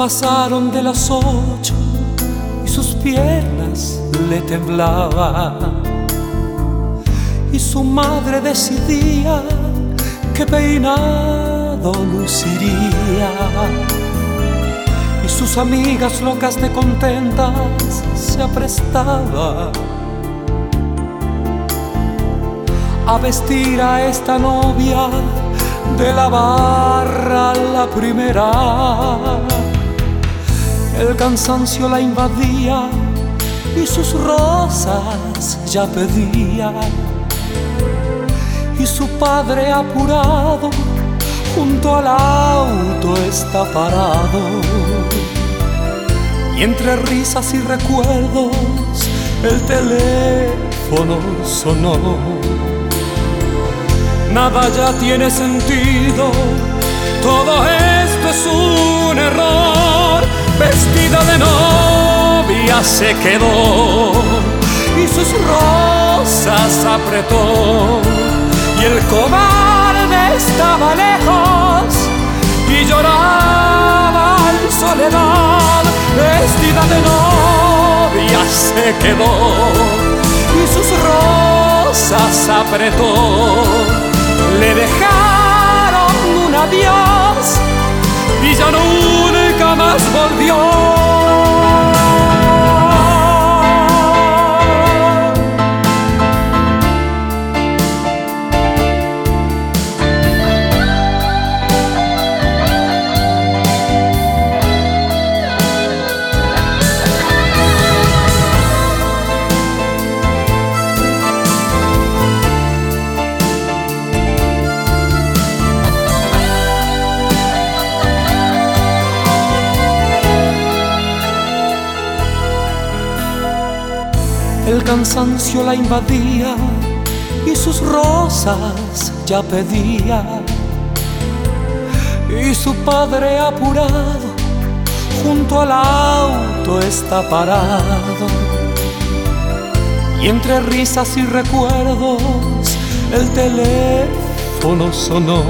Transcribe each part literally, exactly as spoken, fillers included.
pasaron de las ocho y sus piernas le temblaban, y su madre decidía qué peinado luciría, y sus amigas locas de contentas se aprestaban a vestir a esta novia de la barra la primera. El cansancio la invadía y sus rosas ya pedía, y su padre apurado junto al auto está parado, y entre risas y recuerdos el teléfono sonó. Nada ya tiene sentido, todo esto es un error. Vestida de novia se quedó y sus rosas apretó, y el cobarde estaba lejos y lloraba en soledad. Vestida de novia se quedó y sus rosas apretó, le dejaron un adiós y ya nunca más volvió. El cansancio la invadía y sus rosas ya pedía, y su padre apurado junto al auto está parado, y entre risas y recuerdos el teléfono sonó.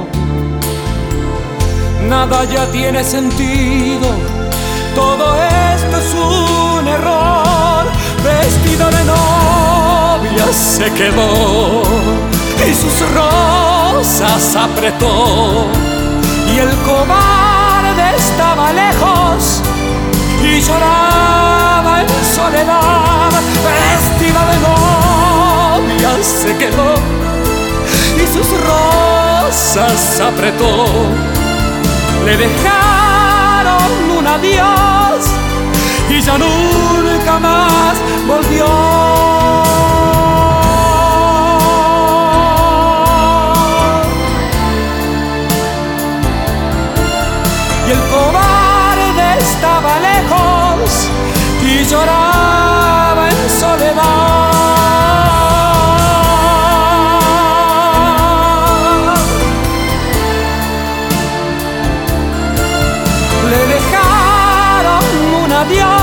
Nada ya tiene sentido, todo esto es un error. Vestida de novia se quedó y sus rosas apretó, y el cobarde estaba lejos y lloraba en soledad. Vestida de novia se quedó y sus rosas apretó, le dejaron un adiós y ya nunca más volvió. Y el cobarde estaba lejos y lloraba en soledad. Le dejaron un adiós